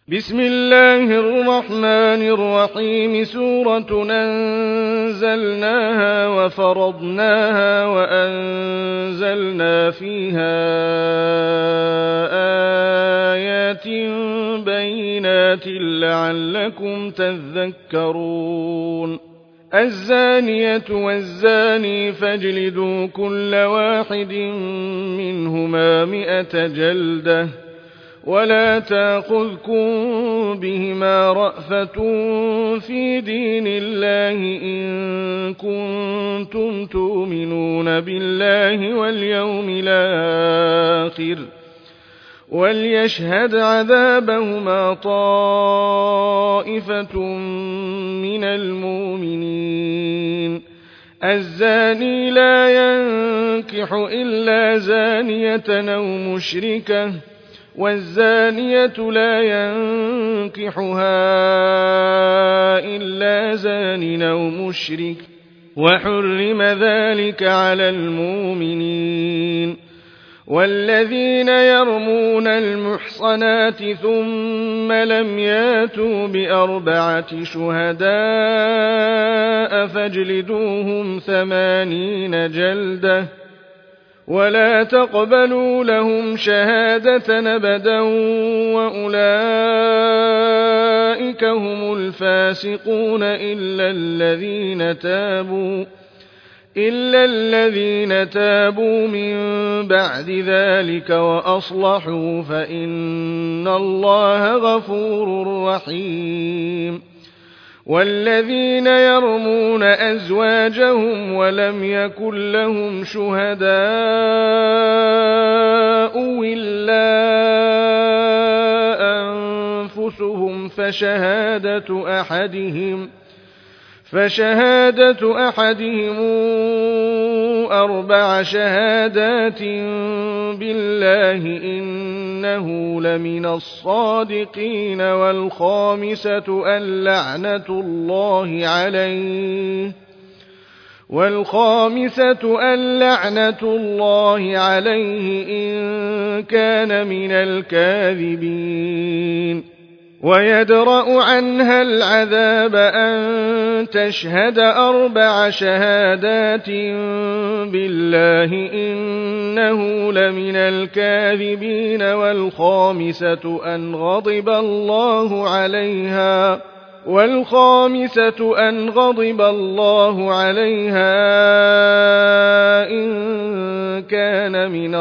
بسم الله الرحمن الرحيم سورة أنزلناها وفرضناها وأنزلنا فيها آيات بينات لعلكم تذكرون الزانية والزاني فاجلدوا كل واحد منهما 100 جلدة ولا تأخذكم بهما رأفة في دين الله إن كنتم تؤمنون بالله واليوم الآخر وليشهد عذابهما طائفة من المؤمنين الزاني لا ينكح إلا زانية أو مشركة والزانية لا ينكحها إلا زان أو مشرك وحرم ذلك على المؤمنين والذين يرمون المحصنات ثم لم ياتوا ب4 شهداء فاجلدوهم 80 جلدة ولا تقبلوا لهم شهادة أبدا وأولئك هم الفاسقون إلا الذين تابوا من بعد ذلك وأصلحوا فإن الله غفور رحيم والذين يرمون أزواجهم ولم يكن لهم شهداء إلا أنفسهم فشهادة أحدهم 4 شهادات بالله إنه لمن الصادقين والخامسة أن لعنة الله عليه إن كان من الكاذبين ويدرأ عنها العذاب أن تشهد 4 شهادات بالله إنه لمن الكاذبين والخامسة أن غضب الله عليها إن كان من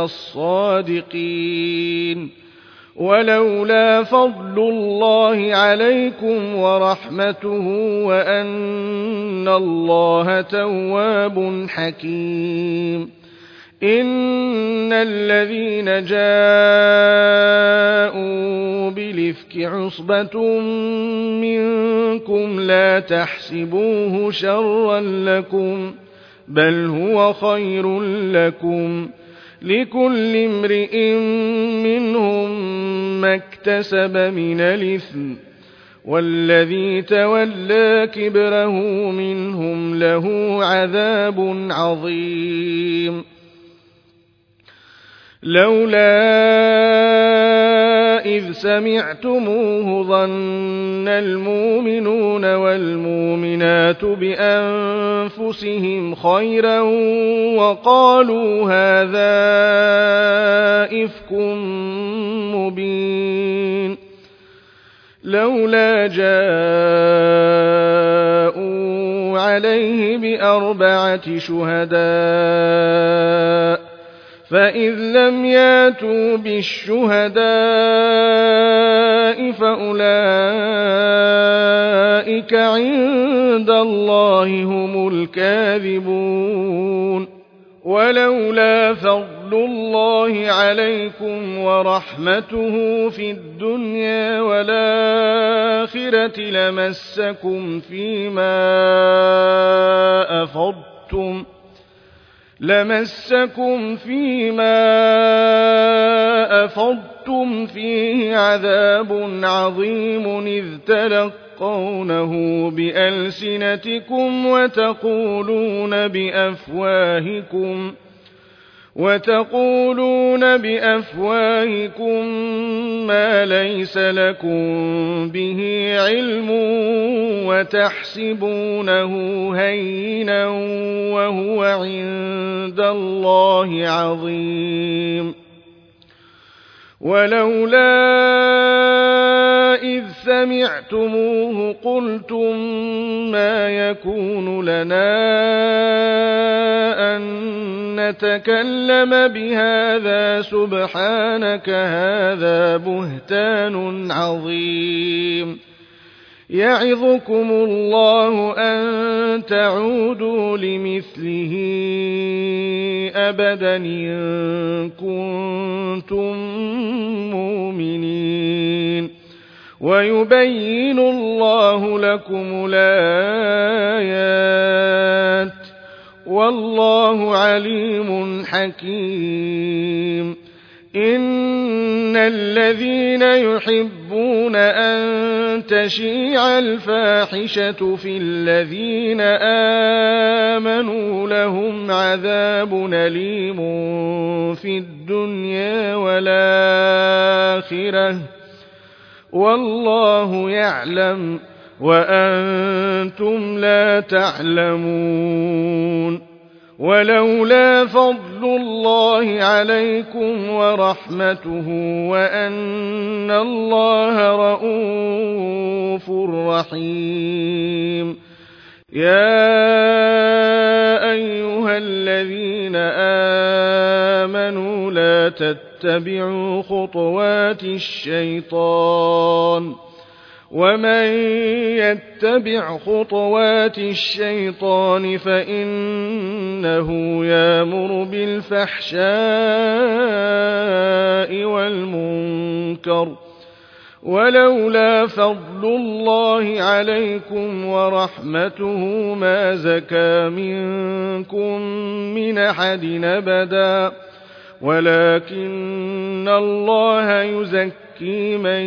الصادقين ولولا فضل الله عليكم ورحمته وأن الله تواب حكيم إن الذين جاءوا بالإفك عصبة منكم لا تحسبوه شرا لكم بل هو خير لكم لكل امرئ منهم ما اكتسب من الإثم والذي تولى كبره منهم له عذاب عظيم لولا إذ سمعتموه ظن المؤمنون والمؤمنات بأنفسهم خيرا وقالوا هذا إفك مبين لولا جاءوا عليه ب4 شهداء فإذ لم ياتوا بالشهداء فأولئك عند الله هم الكاذبون ولولا فضل الله عليكم ورحمته في الدنيا والآخرة لمسكم فيما أفضتم فيه عذاب عظيم إذ تلقونه بألسنتكم وتقولون بأفواهكم ما ليس لكم به علم وتحسبونه هينا وهو عند الله عظيم ولولا إذ سمعتموه قلتم ما يكون لنا أن نتكلم بهذا سبحانك هذا بهتان عظيم يعظكم الله أن تعودوا لمثله أبدا إن كنتم مؤمنين ويبين الله لكم الآيات والله عليم حكيم إن الذين يحبون أن تشيع الفاحشة في الذين آمنوا لهم عذاب أليم في الدنيا والآخرة والله يعلم وأنتم لا تعلمون ولولا فضل الله عليكم ورحمته وأن الله رءوف رحيم يا أيها الذين آمنوا لا تتبعوا خطوات الشيطان ومن يتبع خطوات الشيطان فإنه يأمر بالفحشاء والمنكر ولولا فضل الله عليكم ورحمته ما زكى منكم من أحد أبدا ولكن الله يزكي من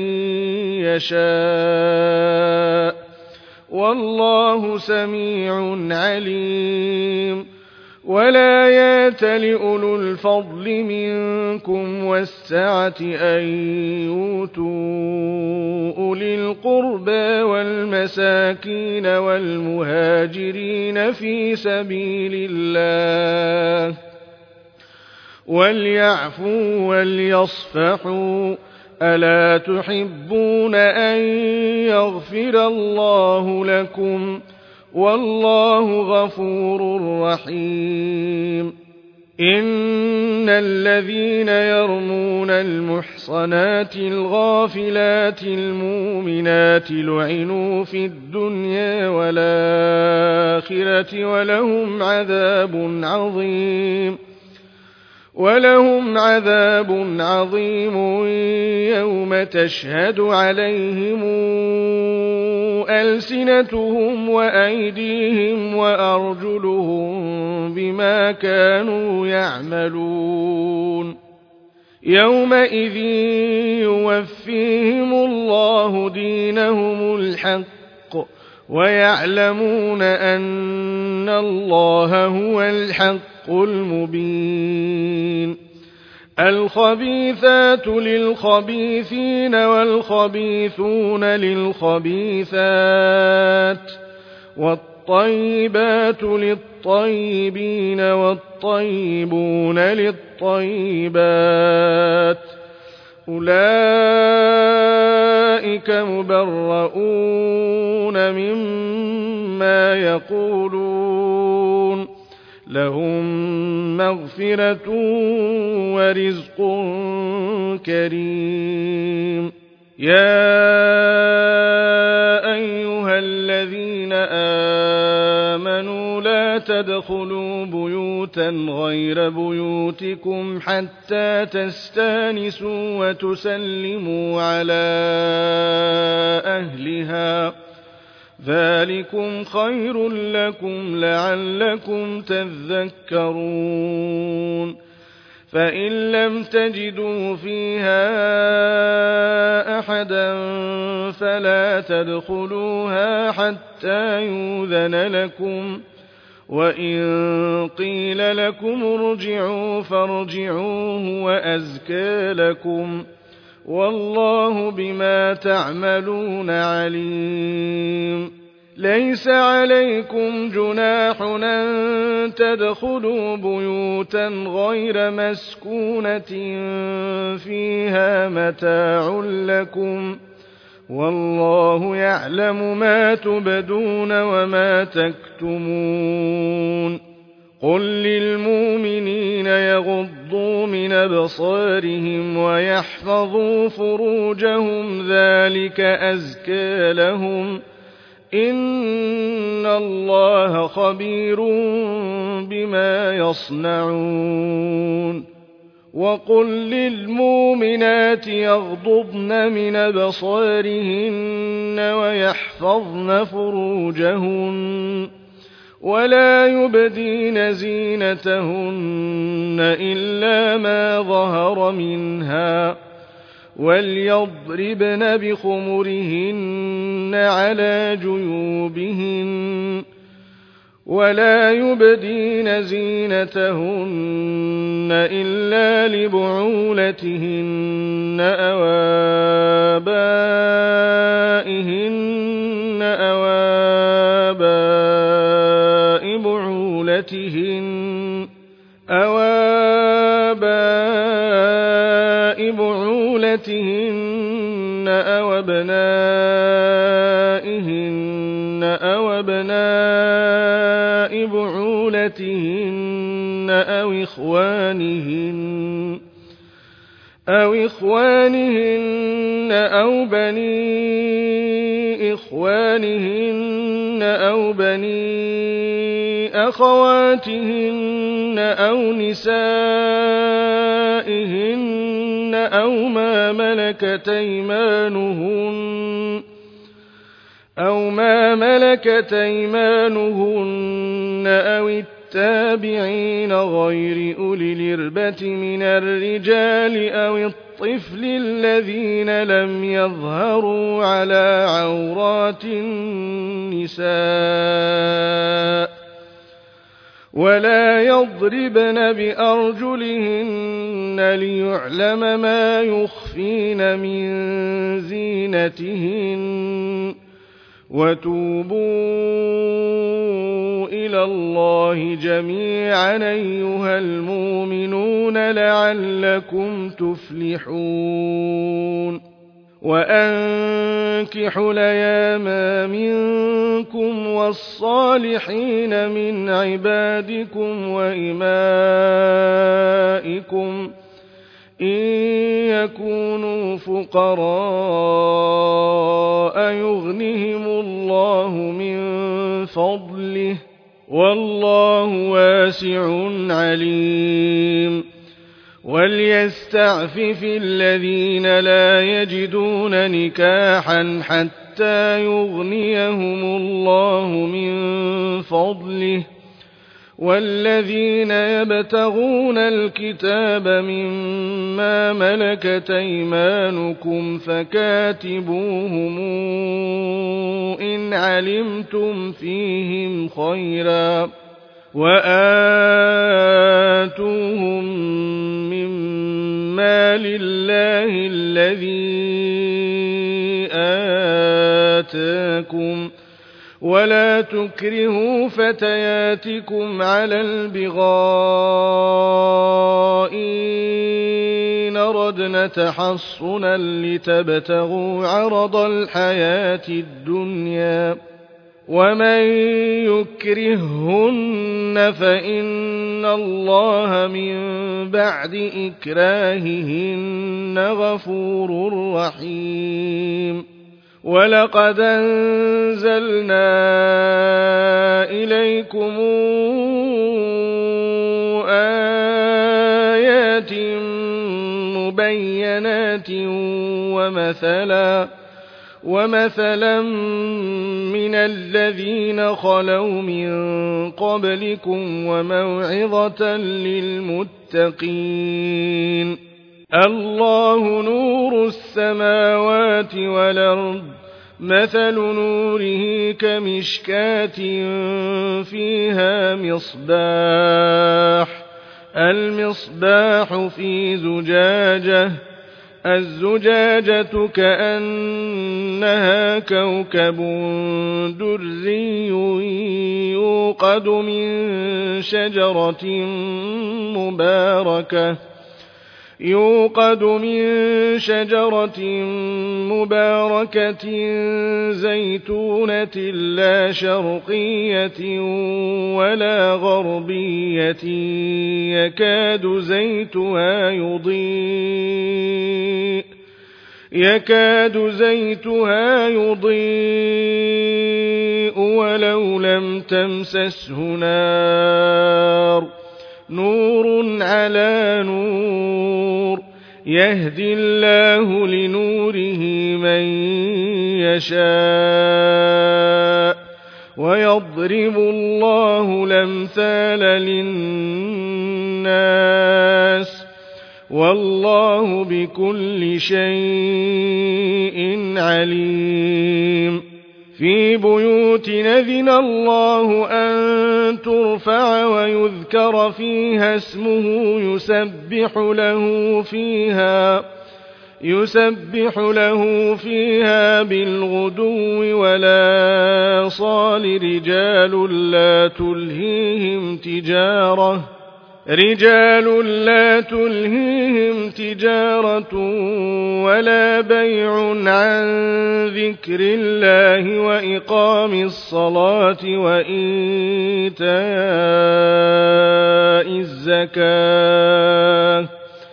يشاء والله سميع عليم ولا يأتل أولو الفضل منكم والسعة أن يؤتوا أولي القربى والمساكين والمهاجرين في سبيل الله وليعفوا وليصفحوا ألا تحبون أن يغفر الله لكم والله غفور رحيم إن الذين يرمون المحصنات الغافلات المؤمنات لعنوا في الدنيا والآخرة ولهم عذاب عظيم يوم تشهد عليهم ألسنتهم وأيديهم وأرجلهم بما كانوا يعملون يومئذ يوفيهم الله دينهم الحق ويعلمون أن الله هو الحق المبين الخبيثات للخبيثين والخبيثون للخبيثات والطيبات للطيبين والطيبون للطيبات أولئك مبرؤون مما يقولون لهم مغفرة ورزق كريم يا أيها الذين آمنوا لا تدخلوا بيوتا غير بيوتكم حتى تستانسوا وتسلموا على أهلها ذلكم خير لكم لعلكم تذكرون فإن لم تجدوا فيها أحدا فلا تدخلوها حتى يؤذن لكم وإن قيل لكم ارجعوا فارجعوا هو أزكى لكم والله بما تعملون عليم ليس عليكم جناح أن تدخلوا بيوتا غير مسكونة فيها متاع لكم والله يعلم ما تبدون وما تكتمون قل للمؤمنين يغضوا من أبصارهم ويحفظوا فروجهم ذلك أزكى لهم إن الله خبير بما يصنعون وقل للمؤمنات يغضضن من أبصارهن ويحفظن فروجهن ولا يبدين زينتهن إلا ما ظهر منها وليضربن بخمرهن على جيوبهن ولا يبدين زينتهن إلا لبعولتهن أو آبائهن أو آباء بعولتهن أو أبنائهن أو أبناء بعولتهن أو إخوانهن أو بني إخوانهن أو بني أخواتهن أو نسائهن أو ما ملكت أيمانهن أو التابعين غير أولي الإربة من الرجال أو الطفل الذين لم يظهروا على عورات النساء ولا يضربن بأرجلهن ليعلم ما يخفين من زينتهن وتوبوا إلى الله جميعا أيها المؤمنون لعلكم تفلحون وأنكحوا الأيام منكم والصالحين من عبادكم وإمائكم إن يكونوا فقراء يغنهم الله من فضله والله واسع عليم وليستعفف الذين لا يجدون نكاحا حتى يغنيهم الله من فضله والذين يبتغون الكتاب مما ملكت أيمانكم فكاتبوهم إن علمتم فيهم خيرا وآتوهم مما لله الذي آتاكم ولا تكرهوا فتياتكم على البغاء إن أردن تحصنا لتبتغوا عرض الحياة الدنيا ومن يكرههن فإن الله من بعد إكراههن غفور رحيم ولقد أنزلنا إليكم آيات مبينات ومثلا من الذين خلوا من قبلكم وموعظة للمتقين الله نور السماوات والأرض مثل نوره كمشكاة فيها مصباح المصباح في زجاجة الزجاجة كأنها كوكب دري يوقد من شجرة مباركة زيتونة لا شرقية ولا غربية يكاد زيتها يضيء ولو لم تمسسه نار نور على نور يهدي الله لنوره من يشاء ويضرب الله الأمثال للناس والله بكل شيء عليم في بيوت أذن الله أن ترفع ويذكر فيها اسمه يسبح له فيها بالغدو والآصال رجال لا تلهيهم تجارة ولا بيع عن ذكر الله وإقام الصلاة وإيتاء الزكاة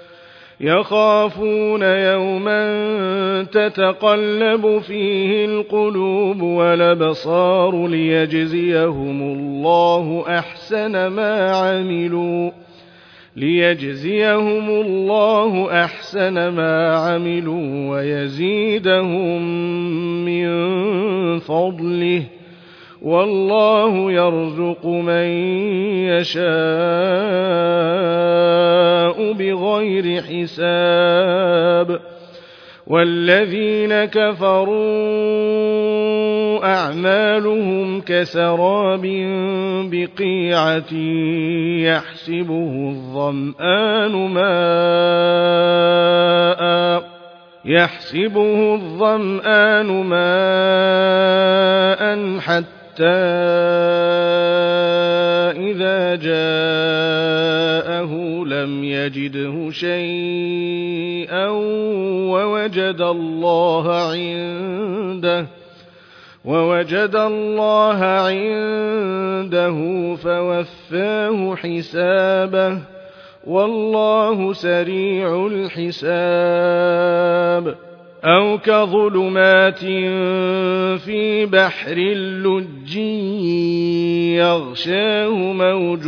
يخافون يوما تتقلب فيه القلوب والأبصار ليجزيهم الله أحسن ما عملوا ويزيدهم من فضله والله يرزق من يشاء بغير حساب والذين كفروا أعمالهم كسراب بقيعة يحسبه الظمآن ماء حتى إذا جاءه لم يجده شيئا ووجد الله عنده فوفاه حسابه والله سريع الحساب أو كظلمات في بحر اللج يغشاه موج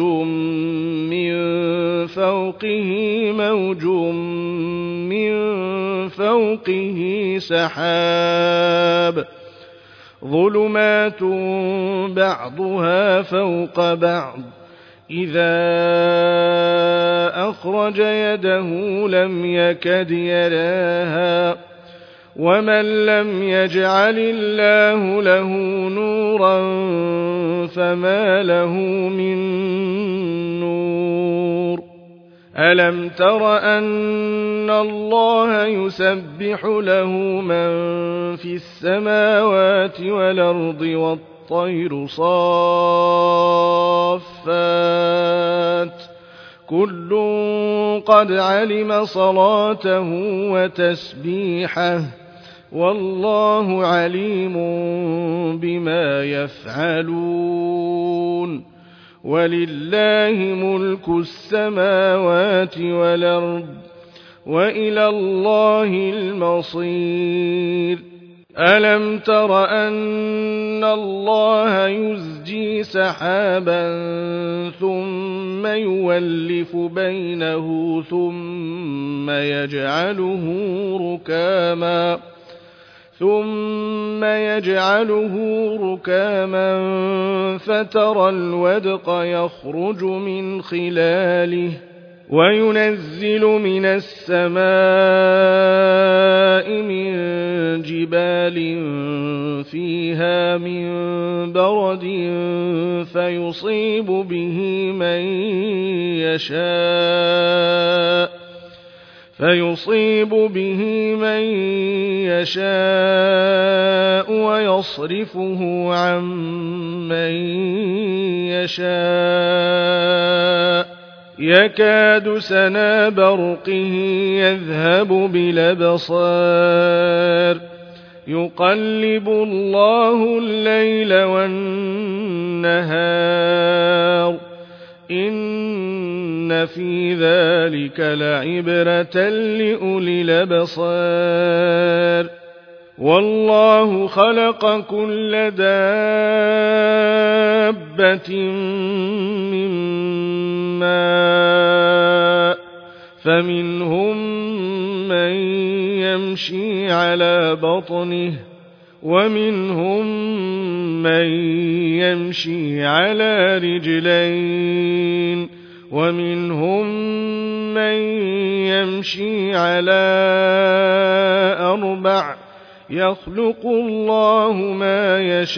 من فوقه سحاب ظلمات بعضها فوق بعض إذا أخرج يده لم يكد يراها ومن لم يجعل الله له نورا فما له من نور ألم تر أن الله يسبح له من في السماوات والأرض والطير صافات كل قد علم صلاته وتسبيحه والله عليم بما يفعلون ولله ملك السماوات والأرض وإلى الله المصير ألم تر أن الله يزجي سحابا ثم يولف بينه ثم يجعله ركاما فترى الودق يخرج من خلاله وينزل من السماء من جبال فيها من برد فيصيب به من يشاء ويصرفه عن من يشاء يكاد سنا برقه يذهب بالأبصار يقلب الله الليل والنهار إن في ذلك لعبرة لأولي الأبصار والله خلق كل دابة من ماء فمنهم من يمشي على بطنه ومنهم من يمشي على رجلين ومنهم من يمشي على أربع يخلق الله ما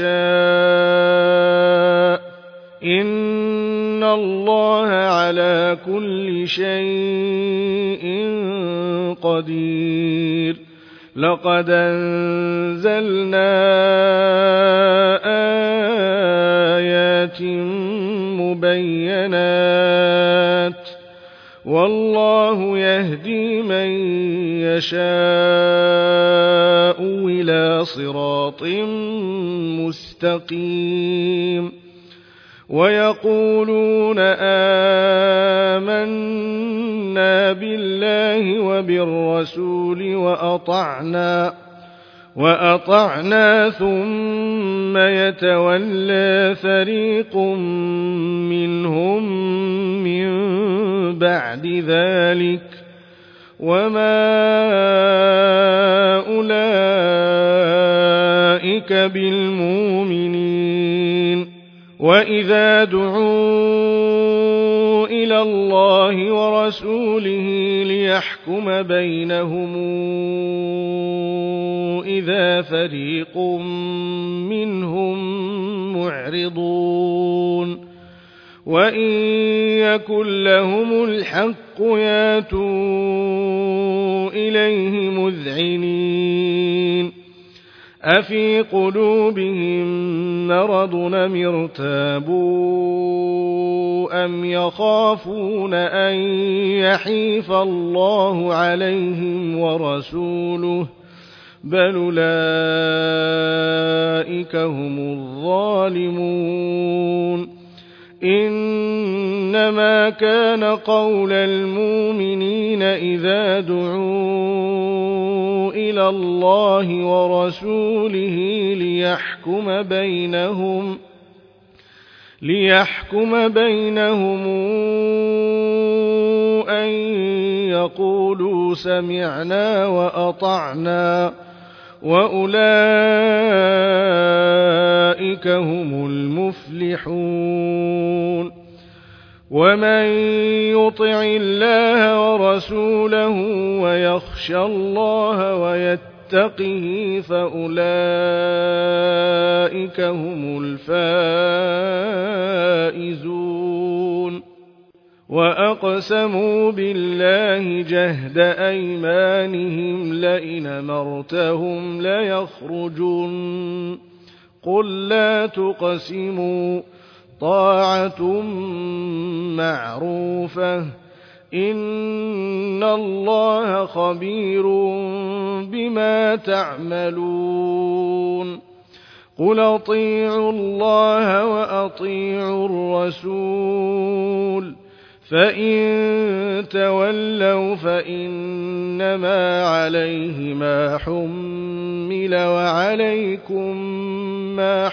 يشاء إن الله على كل شيء قدير لقد أنزلنا آيات مبينات والله يهدي من يشاء إلى صراط مستقيم ويقولون آمنا بالله وبالرسول وأطعنا ثم يتولى فريق منهم من بعد ذلك وما أولئك بالمؤمنين وإذا دعوا إلى الله ورسوله ليحكم بينهم إذا فريق منهم معرضون وإن يكن لهم الحق ياتوا إليه مذعنين أفي قلوبهم مرض أم ارتابوا أم يخافون أن يحيف الله عليهم ورسوله بل أولئك هم الظالمون إنما كان قول المؤمنين إذا دعوا إلى الله ورسوله ليحكم بينهم أن يقولوا سمعنا وأطعنا وأولئك هم المفلحون ومن يطع الله ورسوله ويخشى الله ويتقه فأولئك هم الفائزون وأقسموا بالله جهد أيمانهم لئن أمرتهم ليخرجن قل لا تقسموا طاعة معروفة إن الله خبير بما تعملون قل أطيعوا الله وأطيعوا الرسول فإن تولوا فإنما عليه ما حمل وعليكم ما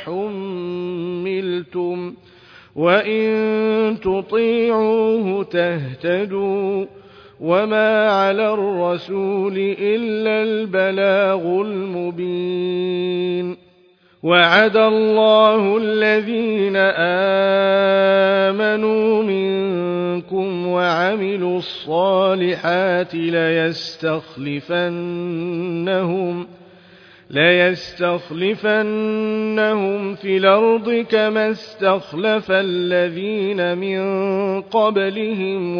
حملتم وإن تطيعوه تهتدوا وما على الرسول إلا البلاغ المبين وعد الله الذين آمنوا منكم وعملوا ليستخلفنهم في الأرض كما استخلف الذين من قبلهم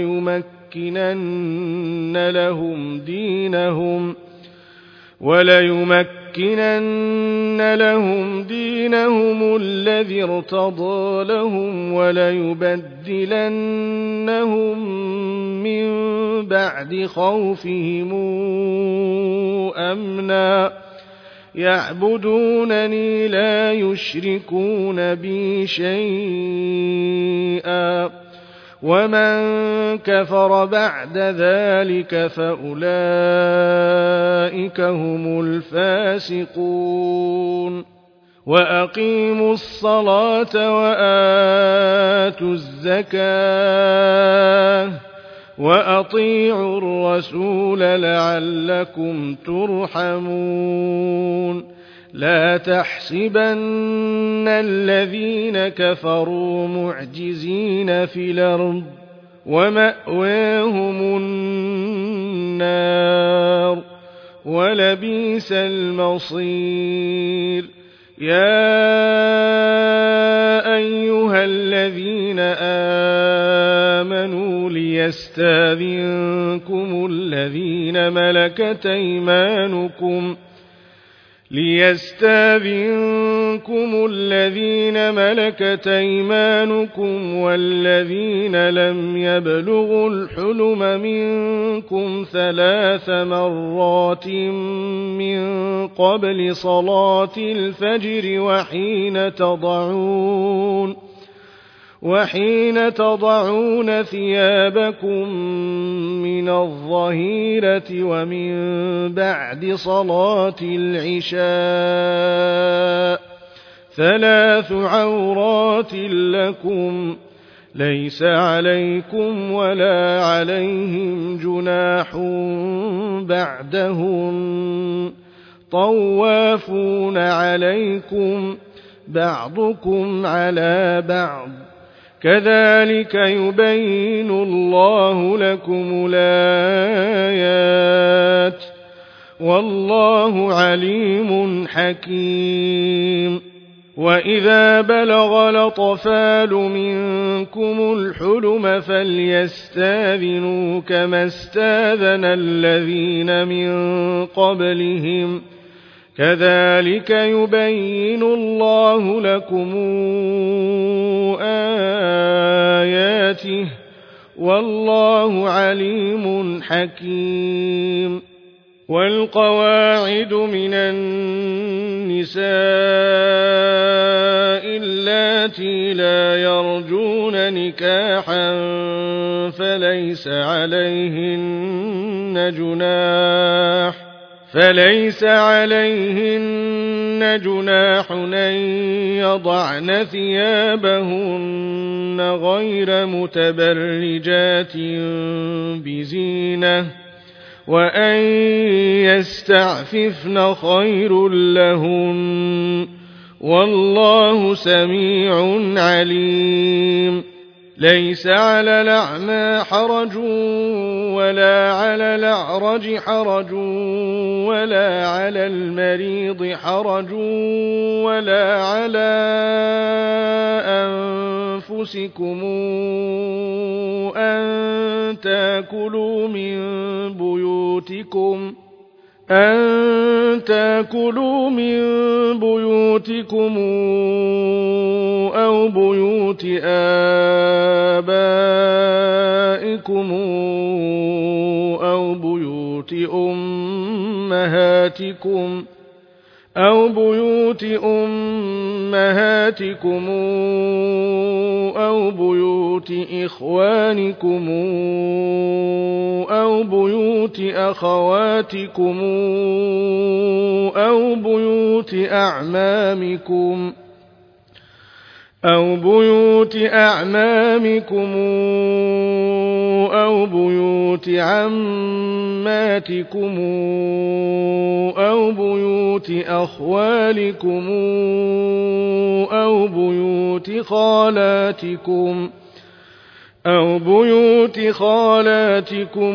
وليمكنن لهم دينهم الذي ارتضى لهم وليبدلنهم من بعد خوفهم أمنا يعبدونني لا يشركون بي شيئا ومن كفر بعد ذلك فأولئك هم الفاسقون وأقيموا الصلاة وآتوا الزكاة وأطيعوا الرسول لعلكم ترحمون لا تحسبن الذين كفروا معجزين في الأرض ومأواهم النار ولبئس المصير يا أيها الذين آمنوا ليستأذنكم الذين ملكت أيمانكم والذين لم يبلغوا الحلم منكم 3 مرات من قبل صلاة الفجر وحين تضعون ثيابكم من الظهيرة ومن بعد صلاة العشاء 3 عورات لكم ليس عليكم ولا عليهم جناح بعدهم طوافون عليكم بعضكم على بعض كذلك يبين الله لكم الآيات والله عليم حكيم وإذا بلغ الأطفال منكم الحلم فليستأذنوا كما استأذن الذين من قبلهم كذلك يبين الله لكم آياته والله عليم حكيم والقواعد من النساء اللاتي لا يرجون نكاحا فليس عليهن جناح أن يضعن ثيابهن غير متبرجات بزينة وأن يستعففن خير لهن والله سميع عليم ليس على الأعمى حرج ولا على الأعرج حرج ولا على المريض حرج ولا على أنفسكم أن تأكلوا من بيوتكم أو بيوت آبائكم أو بيوت أمهاتكم أو بيوت إخوانكم أو بيوت أخواتكم أو بيوت أعمامكم أو بيوت عماتكم أو بيوت أخوالكم أو بيوت خالاتكم أو بيوت خالاتكم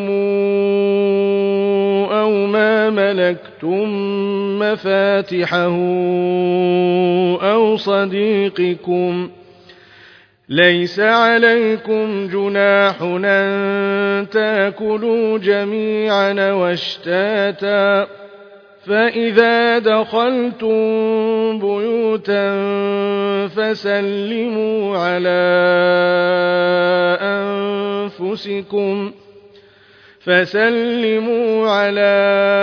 أو ما ملكتم مفاتحه أو صديقكم ليس عليكم جناح أن تأكلوا جميعا واشتاتا فإذا دخلتم بيوتا فسلموا على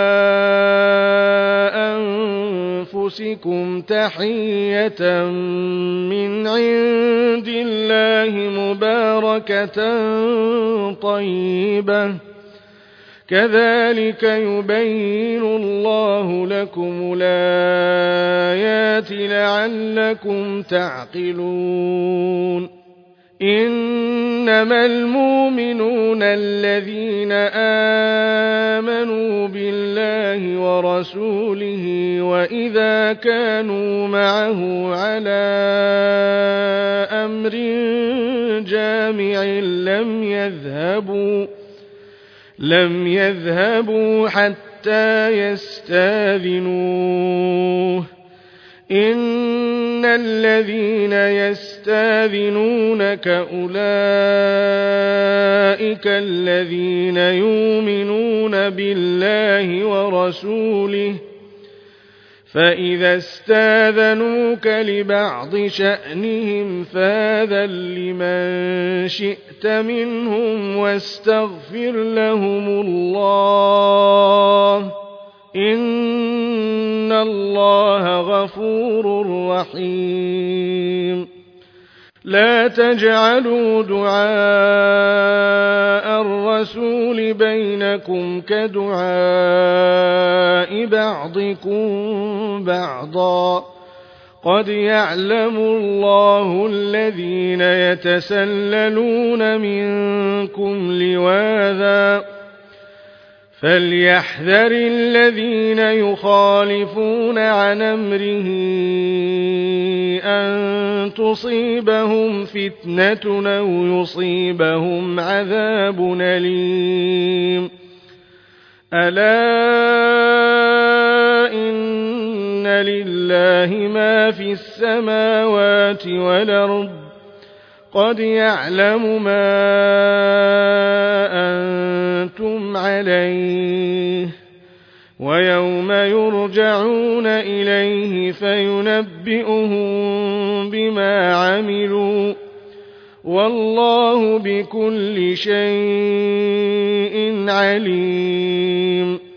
أنفسكم تحية من عند الله مباركة طيبة كذلك يبين الله لكم الآيات لعلكم تعقلون إنما المؤمنون الذين آمنوا بالله ورسوله وإذا كانوا معه على أمر جامع لم يذهبوا حتى يستاذنوه إن الذين يستاذنونك أولئك الذين يؤمنون بالله ورسوله فإذا استاذنوك لبعض شأنهم فاذن لمن شئت منهم واستغفر لهم الله إن الله غفور رحيم لا تجعلوا دعاء الرسول بينكم كدعاء بعضكم بعضا قد يعلم الله الذين يتسللون منكم لواذا فليحذر الذين يخالفون عن أمره أن تصيبهم فتنة أو يصيبهم عذاب أليم ألا إن لله ما في السماوات والأرض قد يعلم ما أنتم عليه ويوم يرجعون إليه فينبئهم بما عملوا والله بكل شيء عليم